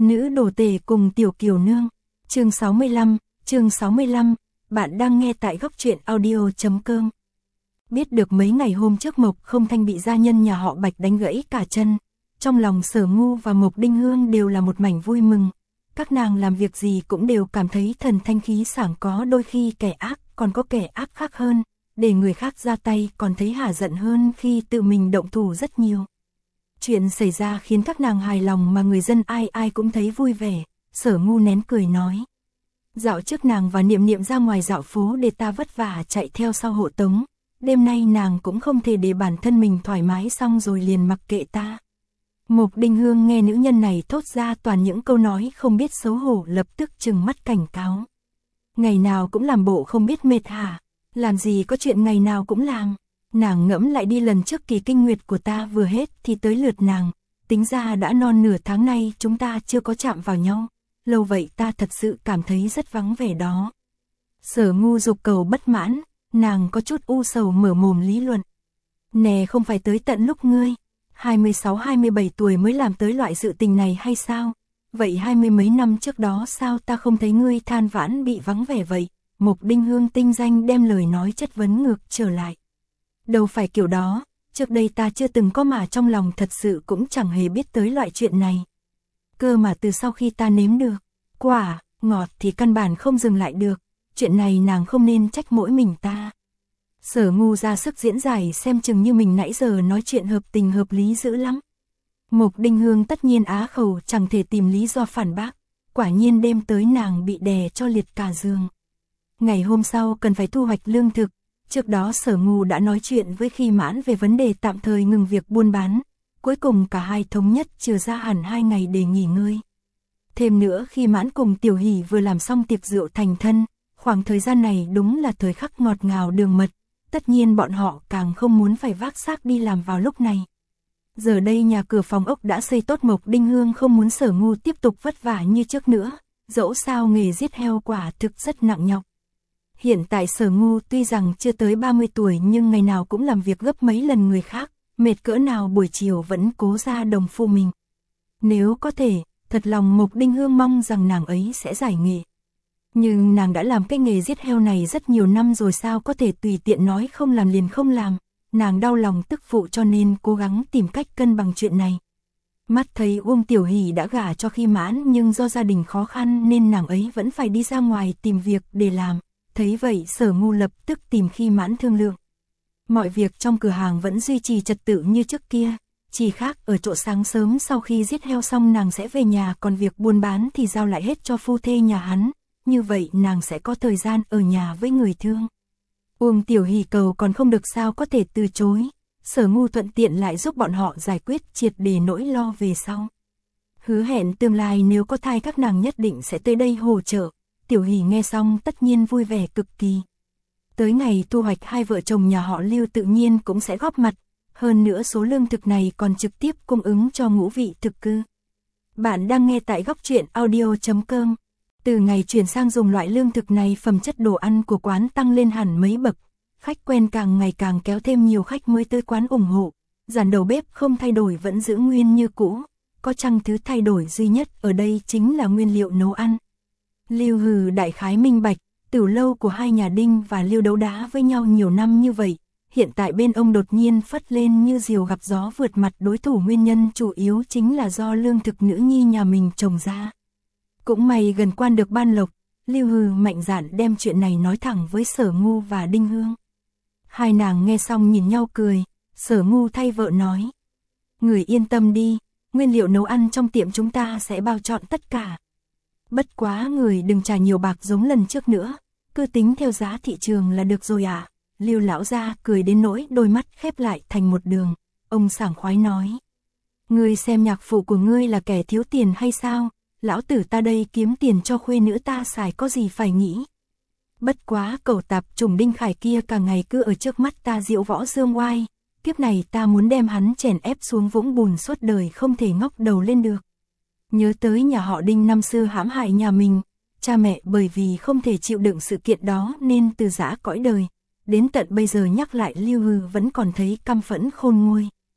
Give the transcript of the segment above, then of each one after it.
Nữ đồ tể cùng tiểu kiều nương. Chương 65, bạn đang nghe tại góc truyện audio.com. Biết được mấy ngày hôm trước Mộc Không Thanh bị gia nhân nhà họ Bạch đánh gãy cả chân, trong lòng Sở Ngu và Mộc Đinh Hương đều là một mảnh vui mừng. Các nàng làm việc gì cũng đều cảm thấy thần thanh khí sảng, có đôi khi kẻ ác còn có kẻ ác khác hơn, để người khác ra tay còn thấy hả giận hơn khi tự mình động thủ rất nhiều. Chuyện xảy ra khiến các nàng hài lòng mà người dân ai ai cũng thấy vui vẻ. Sở Ngu nén cười nói: dạo trước nàng và Niệm Niệm ra ngoài dạo phố để ta vất vả chạy theo sau hộ tống, đêm nay nàng cũng không thể để bản thân mình thoải mái xong rồi liền mặc kệ ta. Mộc Đinh Hương nghe nữ nhân này thốt ra toàn những câu nói không biết xấu hổ, lập tức trừng mắt cảnh cáo: ngày nào cũng làm bộ không biết mệt hả? Làm gì có chuyện ngày nào cũng làm. Nàng ngẫm lại đi, lần trước kỳ kinh nguyệt của ta vừa hết thì tới lượt nàng, tính ra đã non nửa tháng nay chúng ta chưa có chạm vào nhau, lâu vậy ta thật sự cảm thấy rất vắng vẻ đó. Sở Ngu dục cầu bất mãn, nàng có chút u sầu mở mồm lý luận: nè, không phải tới tận lúc ngươi 26-27 tuổi mới làm tới loại sự tình này hay sao? Vậy 20 mấy năm trước đó sao ta không thấy ngươi than vãn bị vắng vẻ vậy? Mộc Đinh Hương tinh danh đem lời nói chất vấn ngược trở lại: đâu phải kiểu đó, trước đây ta chưa từng có, mà trong lòng thật sự cũng chẳng hề biết tới loại chuyện này. Cơ mà từ sau khi ta nếm được quả ngọt thì căn bản không dừng lại được, chuyện này nàng không nên trách mỗi mình ta. Sở Ngu ra sức diễn giải, xem chừng như mình nãy giờ nói chuyện hợp tình hợp lý dữ lắm. Mộc Đinh Hương tất nhiên á khẩu, chẳng thể tìm lý do phản bác. Quả nhiên đêm tới nàng bị đè cho liệt cả giường. Ngày hôm sau cần phải thu hoạch lương thực. Trước đó Sở Ngu đã nói chuyện với Khi Mãn về vấn đề tạm thời ngừng việc buôn bán. Cuối cùng cả hai thống nhất trừ ra hẳn 2 ngày để nghỉ ngơi. Thêm nữa, Khi Mãn cùng Tiểu Hỷ vừa làm xong tiệc rượu thành thân. Khoảng thời gian này đúng là thời khắc ngọt ngào đường mật. Tất nhiên bọn họ càng không muốn phải vác xác đi làm vào lúc này. Giờ đây nhà cửa phòng ốc đã xây tốt, Mộc Đinh Hương không muốn Sở Ngu tiếp tục vất vả như trước nữa. Dẫu sao nghề giết heo quả thực rất nặng nhọc. Hiện tại Sở Ngu tuy rằng chưa tới 30 tuổi nhưng ngày nào cũng làm việc gấp mấy lần người khác, mệt cỡ nào buổi chiều vẫn cố ra đồng phụ mình. Nếu có thể, thật lòng Mộc Đinh Hương mong rằng nàng ấy sẽ giải nghệ. Nhưng nàng đã làm cái nghề giết heo này rất nhiều năm rồi, sao có thể tùy tiện nói không làm liền không làm. Nàng đau lòng tức phụ cho nên cố gắng tìm cách cân bằng chuyện này. Mắt thấy Uông Tiểu Hỷ đã gả cho Khi Mãn, nhưng do gia đình khó khăn nên nàng ấy vẫn phải đi ra ngoài tìm việc để làm. Thấy vậy Sở Ngu lập tức tìm Khi Mãn thương lượng. Mọi việc trong cửa hàng vẫn duy trì trật tự như trước kia, chỉ khác ở chỗ sáng sớm sau khi giết heo xong nàng sẽ về nhà, còn việc buôn bán thì giao lại hết cho phu thê nhà hắn. Như vậy nàng sẽ có thời gian ở nhà với người thương. Uông Tiểu Hỷ cầu còn không được, sao có thể từ chối. Sở Ngu thuận tiện lại giúp bọn họ giải quyết triệt để nỗi lo về sau. Hứa hẹn tương lai nếu có thai các nàng nhất định sẽ tới đây hỗ trợ. Tiểu Hỷ nghe xong tất nhiên vui vẻ cực kỳ. Tới ngày thu hoạch, hai vợ chồng nhà họ Lưu tự nhiên cũng sẽ góp mặt. Hơn nữa số lương thực này còn trực tiếp cung ứng cho ngũ vị thực cư. Bạn đang nghe tại góc truyện audio.com. Từ ngày chuyển sang dùng loại lương thực này, phẩm chất đồ ăn của quán tăng lên hẳn mấy bậc. Khách quen càng ngày càng kéo thêm nhiều khách mới tới quán ủng hộ. Dàn đầu bếp không thay đổi, vẫn giữ nguyên như cũ. Có chăng thứ thay đổi duy nhất ở đây chính là nguyên liệu nấu ăn. Lưu Hừ đại khái minh bạch, Tửu lâu của hai nhà Đinh và Lưu đấu đá với nhau nhiều năm như vậy. Hiện tại bên ông đột nhiên phất lên như diều gặp gió, vượt mặt đối thủ, nguyên nhân chủ yếu chính là do lương thực nữ nhi nhà mình trồng ra. Cũng may gần quan được ban lộc, Lưu Hừ mạnh dạn đem chuyện này nói thẳng với Sở Ngu và Đinh Hương. Hai nàng nghe xong nhìn nhau cười. Sở Ngu thay vợ nói: người yên tâm đi, nguyên liệu nấu ăn trong tiệm chúng ta sẽ bao trọn tất cả. Bất quá người đừng trả nhiều bạc giống lần trước nữa, cứ tính theo giá thị trường là được rồi ạ. Lưu lão gia cười đến nỗi đôi mắt khép lại thành một đường. Ông sảng khoái nói: ngươi xem nhạc phụ của ngươi là kẻ thiếu tiền hay sao? Lão tử ta đây kiếm tiền cho khuê nữ ta xài, có gì phải nghĩ. Bất quá cẩu tạp trùng Đinh Khải kia cả ngày cứ ở trước mắt ta diễu võ dương oai. Kiếp này ta muốn đem hắn chèn ép xuống vũng bùn suốt đời, không thể ngóc đầu lên được. Nhớ tới nhà họ Đinh năm xưa hãm hại nhà mình, cha mẹ bởi vì không thể chịu đựng sự kiện đó nên từ giã cõi đời. Đến tận bây giờ nhắc lại Lưu Hừ vẫn còn thấy căm phẫn khôn nguôi.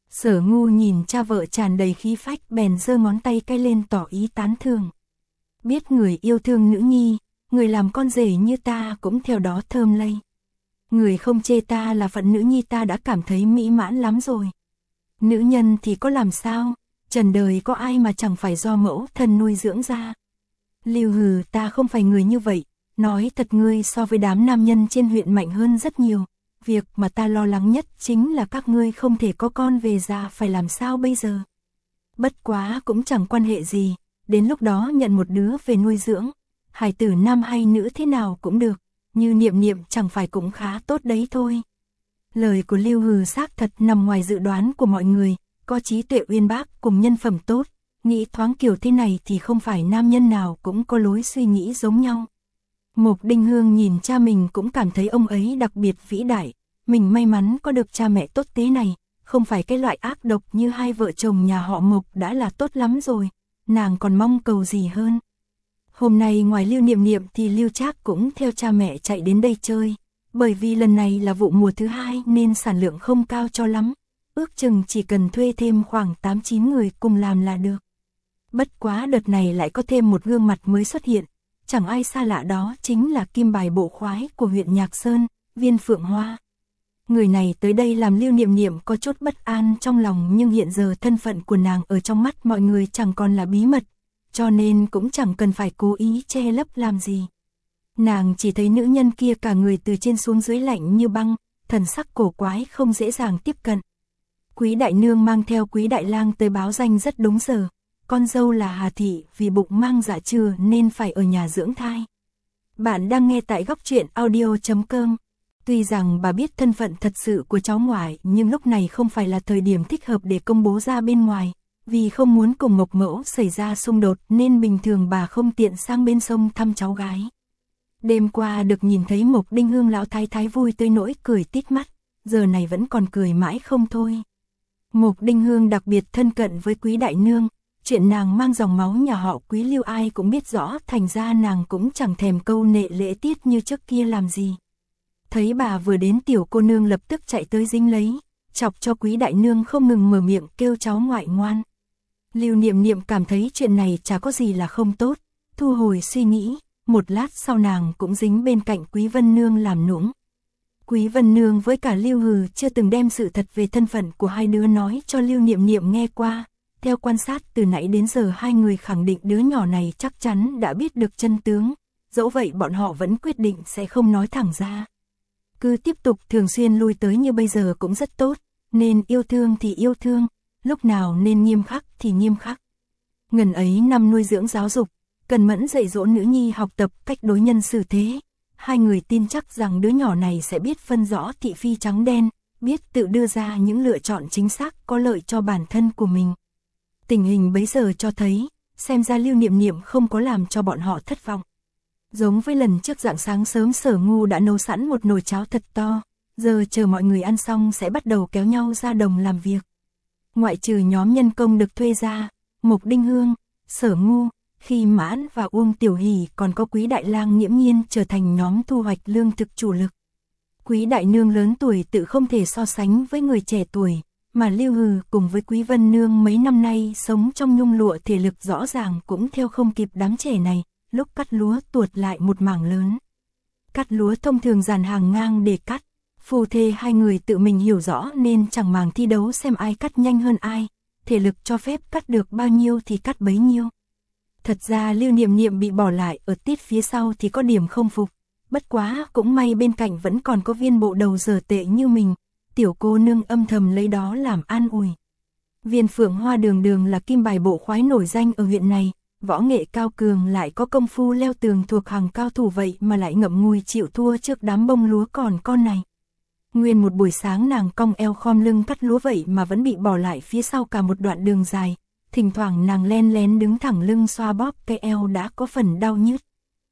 Sở Ngu nhìn cha vợ tràn đầy khí phách bèn giơ ngón tay cái lên tỏ ý tán thưởng. Biết người yêu thương nữ nhi, người làm con rể như ta cũng theo đó thơm lây. Người không chê ta là phận nữ nhi ta đã cảm thấy mỹ mãn lắm rồi. Nữ nhân thì có làm sao, trần đời có ai mà chẳng phải do mẫu thân nuôi dưỡng ra. Lưu Hừ, ta không phải người như vậy, nói thật ngươi so với đám nam nhân trên huyện mạnh hơn rất nhiều. Việc mà ta lo lắng nhất chính là các ngươi không thể có con về già phải làm sao bây giờ. Bất quá cũng chẳng quan hệ gì, đến lúc đó nhận một đứa về nuôi dưỡng, hài tử nam hay nữ thế nào cũng được, như Niệm Niệm chẳng phải cũng khá tốt đấy thôi. Lời của Lưu Hừ xác thật nằm ngoài dự đoán của mọi người, có trí tuệ uyên bác cùng nhân phẩm tốt, nghĩ thoáng kiểu thế này thì không phải nam nhân nào cũng có lối suy nghĩ giống nhau. Mộc Đinh Hương nhìn cha mình cũng cảm thấy ông ấy đặc biệt vĩ đại, mình may mắn có được cha mẹ tốt thế này, không phải cái loại ác độc như hai vợ chồng nhà họ Mộc đã là tốt lắm rồi, nàng còn mong cầu gì hơn. Hôm nay ngoài Lưu Niệm Niệm thì Lưu Trác cũng theo cha mẹ chạy đến đây chơi, bởi vì lần này là vụ mùa thứ hai nên sản lượng không cao cho lắm, ước chừng chỉ cần thuê thêm khoảng 8-9 người cùng làm là được. Bất quá đợt này lại có thêm một gương mặt mới xuất hiện, chẳng ai xa lạ đó chính là kim bài bộ khoái của huyện Nhạc Sơn, Viên Phượng Hoa. Người này tới đây làm Lưu Niệm Niệm có chút bất an trong lòng, nhưng hiện giờ thân phận của nàng ở trong mắt mọi người chẳng còn là bí mật, cho nên cũng chẳng cần phải cố ý che lấp làm gì. Nàng chỉ thấy nữ nhân kia cả người từ trên xuống dưới lạnh như băng, thần sắc cổ quái không dễ dàng tiếp cận. Quý đại nương mang theo Quý đại lang tới báo danh rất đúng giờ, con dâu là Hà Thị vì bụng mang dạ chừa nên phải ở nhà dưỡng thai. Bạn đang nghe tại Góc Truyện Audio.com. Tuy rằng bà biết thân phận thật sự của cháu ngoại, nhưng lúc này không phải là thời điểm thích hợp để công bố ra bên ngoài, vì không muốn cùng Mộc Mẫu xảy ra xung đột nên bình thường bà không tiện sang bên sông thăm cháu gái. Đêm qua được nhìn thấy Mộc Đinh Hương lão thái thái vui tới nỗi cười tít mắt, giờ này vẫn còn cười mãi không thôi. Mộc Đinh Hương đặc biệt thân cận với Quý đại nương, chuyện nàng mang dòng máu nhà họ Quý Lưu ai cũng biết rõ, thành ra nàng cũng chẳng thèm câu nệ lễ tiết như trước kia làm gì. Thấy bà vừa đến, tiểu cô nương lập tức chạy tới dính lấy, chọc cho Quý đại nương không ngừng mở miệng kêu cháu ngoại ngoan. Lưu Niệm Niệm cảm thấy chuyện này chả có gì là không tốt, thu hồi suy nghĩ, một lát sau nàng cũng dính bên cạnh Quý Vân Nương làm nũng. Quý Vân Nương với cả Lưu Hừ chưa từng đem sự thật về thân phận của hai đứa nói cho Lưu Niệm Niệm nghe qua, theo quan sát từ nãy đến giờ hai người khẳng định đứa nhỏ này chắc chắn đã biết được chân tướng, dẫu vậy bọn họ vẫn quyết định sẽ không nói thẳng ra. Cứ tiếp tục thường xuyên lui tới như bây giờ cũng rất tốt, nên yêu thương thì yêu thương, lúc nào nên nghiêm khắc thì nghiêm khắc. Ngần ấy năm nuôi dưỡng giáo dục, cần mẫn dạy dỗ nữ nhi học tập cách đối nhân xử thế, hai người tin chắc rằng đứa nhỏ này sẽ biết phân rõ thị phi trắng đen, biết tự đưa ra những lựa chọn chính xác có lợi cho bản thân của mình. Tình hình bấy giờ cho thấy, xem ra Lưu Niệm Niệm không có làm cho bọn họ thất vọng. Giống với lần trước rạng sáng sớm, Sở Ngu đã nấu sẵn một nồi cháo thật to, giờ chờ mọi người ăn xong sẽ bắt đầu kéo nhau ra đồng làm việc. Ngoại trừ nhóm nhân công được thuê ra, Mộc Đinh Hương, Sở Ngu, Khi Mãn và Uông Tiểu Hỷ còn có Quý đại lang nghiễm nhiên trở thành nhóm thu hoạch lương thực chủ lực. Quý đại nương lớn tuổi tự không thể so sánh với người trẻ tuổi, mà Lưu Hừ cùng với Quý Vân Nương mấy năm nay sống trong nhung lụa thể lực rõ ràng cũng theo không kịp đám trẻ này, lúc cắt lúa tuột lại một mảng lớn. Cắt lúa thông thường dàn hàng ngang để cắt, phu thê hai người tự mình hiểu rõ nên chẳng màng thi đấu xem ai cắt nhanh hơn ai, thể lực cho phép cắt được bao nhiêu thì cắt bấy nhiêu. Thật ra Lưu Niệm Niệm bị bỏ lại ở tít phía sau thì có điểm không phục, bất quá cũng may bên cạnh vẫn còn có Viên bộ đầu dở tệ như mình, tiểu cô nương âm thầm lấy đó làm an ủi. Viên Phượng Hoa đường đường là kim bài bộ khoái nổi danh ở huyện này, võ nghệ cao cường lại có công phu leo tường thuộc hàng cao thủ, vậy mà lại ngậm ngùi chịu thua trước đám bông lúa còn con này. Nguyên một buổi sáng nàng cong eo khom lưng cắt lúa vậy mà vẫn bị bỏ lại phía sau cả một đoạn đường dài, thỉnh thoảng nàng len lén đứng thẳng lưng xoa bóp cái eo đã có phần đau nhức.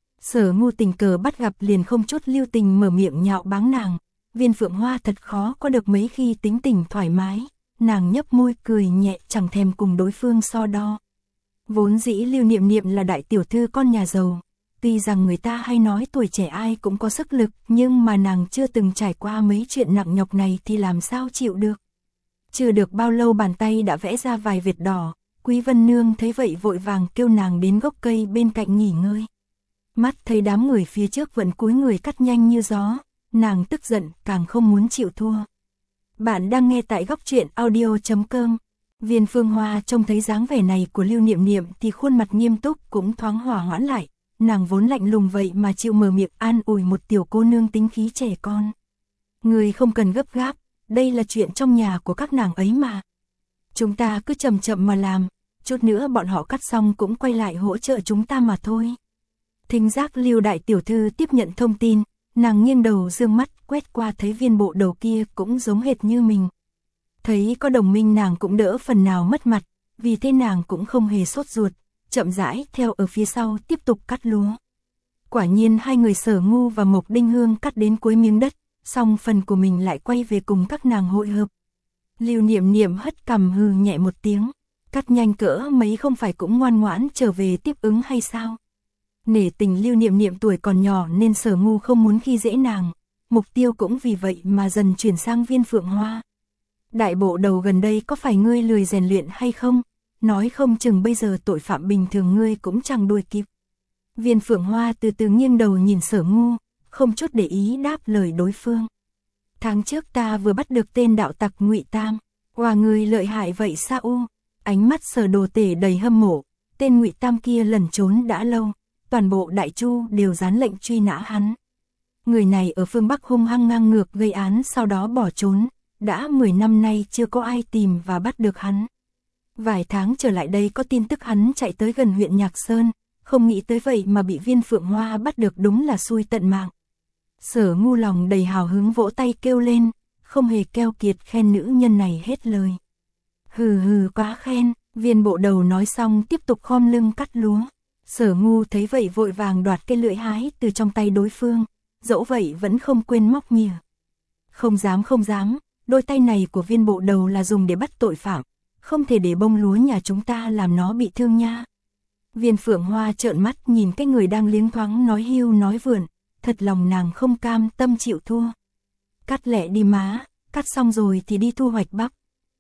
Sở Ngu tình cờ bắt gặp liền không chút lưu tình mở miệng nhạo báng nàng. Viên Phượng Hoa thật khó có được mấy khi tính tình thoải mái, nàng nhấp môi cười nhẹ chẳng thèm cùng đối phương so đo. Vốn dĩ Lưu Niệm Niệm là đại tiểu thư con nhà giàu, tuy rằng người ta hay nói tuổi trẻ ai cũng có sức lực, nhưng mà nàng chưa từng trải qua mấy chuyện nặng nhọc này thì làm sao chịu được. Chưa được bao lâu bàn tay đã vẽ ra vài vệt đỏ, Quý Vân Nương thấy vậy vội vàng kêu nàng đến gốc cây bên cạnh nghỉ ngơi. Mắt thấy đám người phía trước vẫn cúi người cắt nhanh như gió, nàng tức giận càng không muốn chịu thua. Bạn đang nghe tại góc truyện audio.com. Viên Phương Hoa trông thấy dáng vẻ này của Lưu Niệm Niệm thì khuôn mặt nghiêm túc cũng thoáng hòa hoãn lại, nàng vốn lạnh lùng vậy mà chịu mở miệng an ủi một tiểu cô nương tính khí trẻ con. Người không cần gấp gáp, đây là chuyện trong nhà của các nàng ấy mà. Chúng ta cứ chậm chậm mà làm, chút nữa bọn họ cắt xong cũng quay lại hỗ trợ chúng ta mà thôi. Thính giác Lưu đại tiểu thư tiếp nhận thông tin, nàng nghiêng đầu dương mắt quét qua thấy Viên Bộ Đầu kia cũng giống hệt như mình. Thấy có đồng minh nàng cũng đỡ phần nào mất mặt, vì thế nàng cũng không hề sốt ruột, chậm rãi theo ở phía sau tiếp tục cắt lúa. Quả nhiên hai người Sở Ngu và Mộc Đinh Hương cắt đến cuối miếng đất, xong phần của mình lại quay về cùng các nàng hội hợp. Lưu Niệm Niệm hất cằm hừ nhẹ một tiếng, cắt nhanh cỡ mấy không phải cũng ngoan ngoãn trở về tiếp ứng hay sao? Nể tình Lưu Niệm Niệm tuổi còn nhỏ nên Sở Ngu không muốn khi dễ nàng, mục tiêu cũng vì vậy mà dần chuyển sang Viên Phượng Hoa. Đại Bộ Đầu gần đây có phải ngươi lười rèn luyện hay không? Nói không chừng bây giờ tội phạm bình thường ngươi cũng chẳng đuổi kịp. Viên Phượng Hoa từ từ nghiêng đầu nhìn Sở Ngu, không chút để ý đáp lời đối phương. Tháng trước ta vừa bắt được tên đạo tặc Ngụy Tam, hòa người lợi hại vậy sao u? Ánh mắt Sở Đồ Tể đầy hâm mộ, tên Ngụy Tam kia lẩn trốn đã lâu, toàn bộ Đại Chu đều dán lệnh truy nã hắn. Người này ở phương Bắc hung hăng ngang ngược gây án sau đó bỏ trốn, đã 10 năm nay chưa có ai tìm và bắt được hắn. Vài tháng trở lại đây có tin tức hắn chạy tới gần huyện Nhạc Sơn, không nghĩ tới vậy mà bị Viên Phượng Hoa bắt được, đúng là xui tận mạng. Sở Ngu lòng đầy hào hứng vỗ tay kêu lên, không hề keo kiệt khen nữ nhân này hết lời. Hừ hừ quá khen, Viên Bộ Đầu nói xong tiếp tục khom lưng cắt lúa. Sở Ngu thấy vậy vội vàng đoạt cây lưỡi hái từ trong tay đối phương, dẫu vậy vẫn không quên móc mỉa. Không dám, đôi tay này của Viên Bộ Đầu là dùng để bắt tội phạm, không thể để bông lúa nhà chúng ta làm nó bị thương nha. Viên Phượng Hoa trợn mắt nhìn cái người đang liếng thoáng nói hưu nói vượn, thật lòng nàng không cam tâm chịu thua. Cắt lẹ đi má, cắt xong rồi thì đi thu hoạch bắp.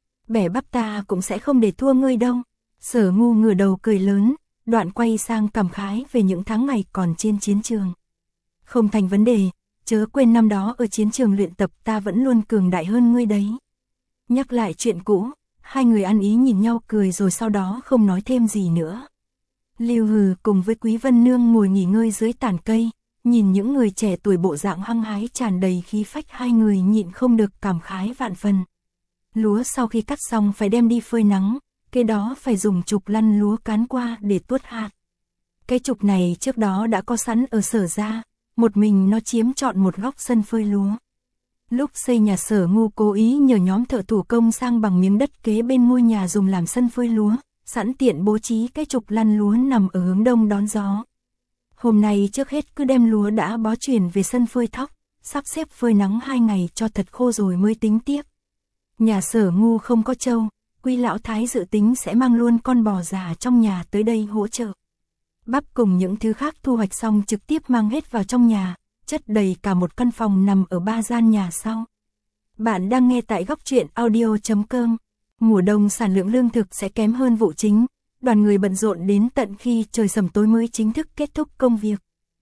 Bẻ bắp ta cũng sẽ không để thua ngươi đâu. Sở Ngu ngửa đầu cười lớn, đoạn quay sang cảm khái về những tháng ngày còn trên chiến trường. Không thành vấn đề, chớ quên năm đó ở chiến trường luyện tập ta vẫn luôn cường đại hơn ngươi đấy. Nhắc lại chuyện cũ, hai người ăn ý nhìn nhau cười rồi sau đó không nói thêm gì nữa. Lưu Hừ cùng với Quý Vân Nương ngồi nghỉ ngơi dưới tàn cây, nhìn những người trẻ tuổi bộ dạng hăng hái tràn đầy khí phách, hai người nhịn không được cảm khái vạn phần. Lúa sau khi cắt xong phải đem đi phơi nắng, cái đó phải dùng trục lăn lúa cán qua để tuốt hạt. Cái trục này trước đó đã có sẵn ở Sở gia, một mình nó chiếm trọn một góc sân phơi lúa. Lúc xây nhà Sở Ngu cố ý nhờ nhóm thợ thủ công sang bằng miếng đất kế bên ngôi nhà dùng làm sân phơi lúa, sẵn tiện bố trí cái trục lăn lúa nằm ở hướng đông đón gió. Hôm nay trước hết cứ đem lúa đã bó chuyển về sân phơi thóc, sắp xếp phơi nắng 2 ngày cho thật khô rồi mới tính tiếp. Nhà Sở Ngu không có trâu, Quý lão thái dự tính sẽ mang luôn con bò già trong nhà tới đây hỗ trợ. Bắp cùng những thứ khác thu hoạch xong trực tiếp mang hết vào trong nhà, chất đầy cả một căn phòng nằm ở 3 gian nhà sau. Bạn đang nghe tại góc truyện audio.com. Mùa đông sản lượng lương thực sẽ kém hơn vụ chính, đoàn người bận rộn đến tận khi trời sầm tối mới chính thức kết thúc công việc.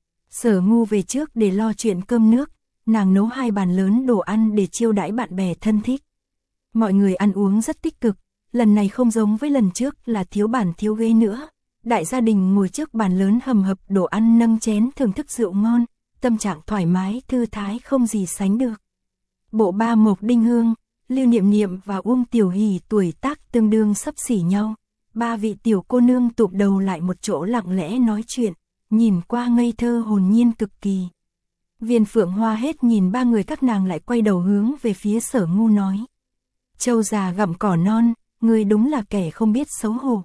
Sở Ngu về trước để lo chuyện cơm nước, nàng nấu 2 bàn lớn đồ ăn để chiêu đãi bạn bè thân thích. Mọi người ăn uống rất tích cực, lần này không giống với lần trước là thiếu bàn thiếu ghế nữa. Đại gia đình ngồi trước bàn lớn hầm hập đồ ăn nâng chén thưởng thức rượu ngon, tâm trạng thoải mái thư thái không gì sánh được. Bộ ba Mộc Đinh Hương, Lưu Niệm Niệm và Uông Tiểu Hỷ tuổi tác tương đương xấp xỉ nhau. 3 vị tiểu cô nương tụm đầu lại một chỗ lặng lẽ nói chuyện, nhìn qua ngây thơ hồn nhiên cực kỳ. Viên Phượng Hoa hết nhìn 3 người các nàng lại quay đầu hướng về phía Sở Ngu nói. Trâu già gặm cỏ non, ngươi đúng là kẻ không biết xấu hổ.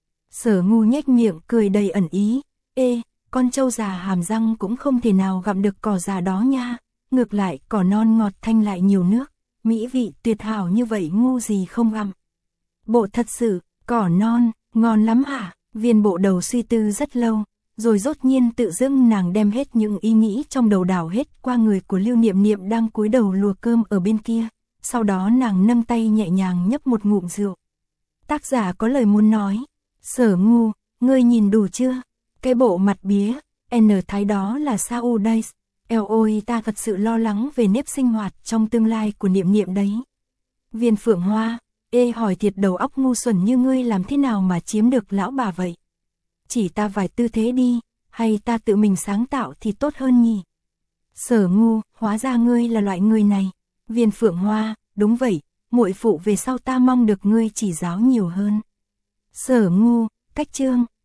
Sở Ngu nhếch miệng cười đầy ẩn ý, ê, con trâu già hàm răng cũng không thể nào gặm được cỏ già đó nha, ngược lại cỏ non ngọt thanh lại nhiều nước, mỹ vị tuyệt hảo như vậy ngu gì không gặm. Bộ thật sự, cỏ non, ngon lắm hả? Viên Bộ Đầu suy tư rất lâu, rồi rốt nhiên tự dưng nàng đem hết những ý nghĩ trong đầu đảo hết qua người của Lưu Niệm Niệm đang cúi đầu lùa cơm ở bên kia, sau đó nàng nâng tay nhẹ nhàng nhấp một ngụm rượu. Tác giả có lời muốn nói. Sở Ngu, ngươi nhìn đủ chưa? Cái bộ mặt bía, N thái đó là sao đây? Ôi ta thật sự lo lắng về nếp sinh hoạt trong tương lai của Niệm Niệm đấy. Viên Phượng Hoa, hỏi thiệt đầu óc ngu xuẩn như ngươi làm thế nào mà chiếm được lão bà vậy? Chỉ ta vài tư thế đi, hay ta tự mình sáng tạo thì tốt hơn nhỉ? Sở Ngu, hóa ra ngươi là loại người này. Viên Phượng Hoa, đúng vậy, muội phụ về sau ta mong được ngươi chỉ giáo nhiều hơn. Sở Ngu, cách chương.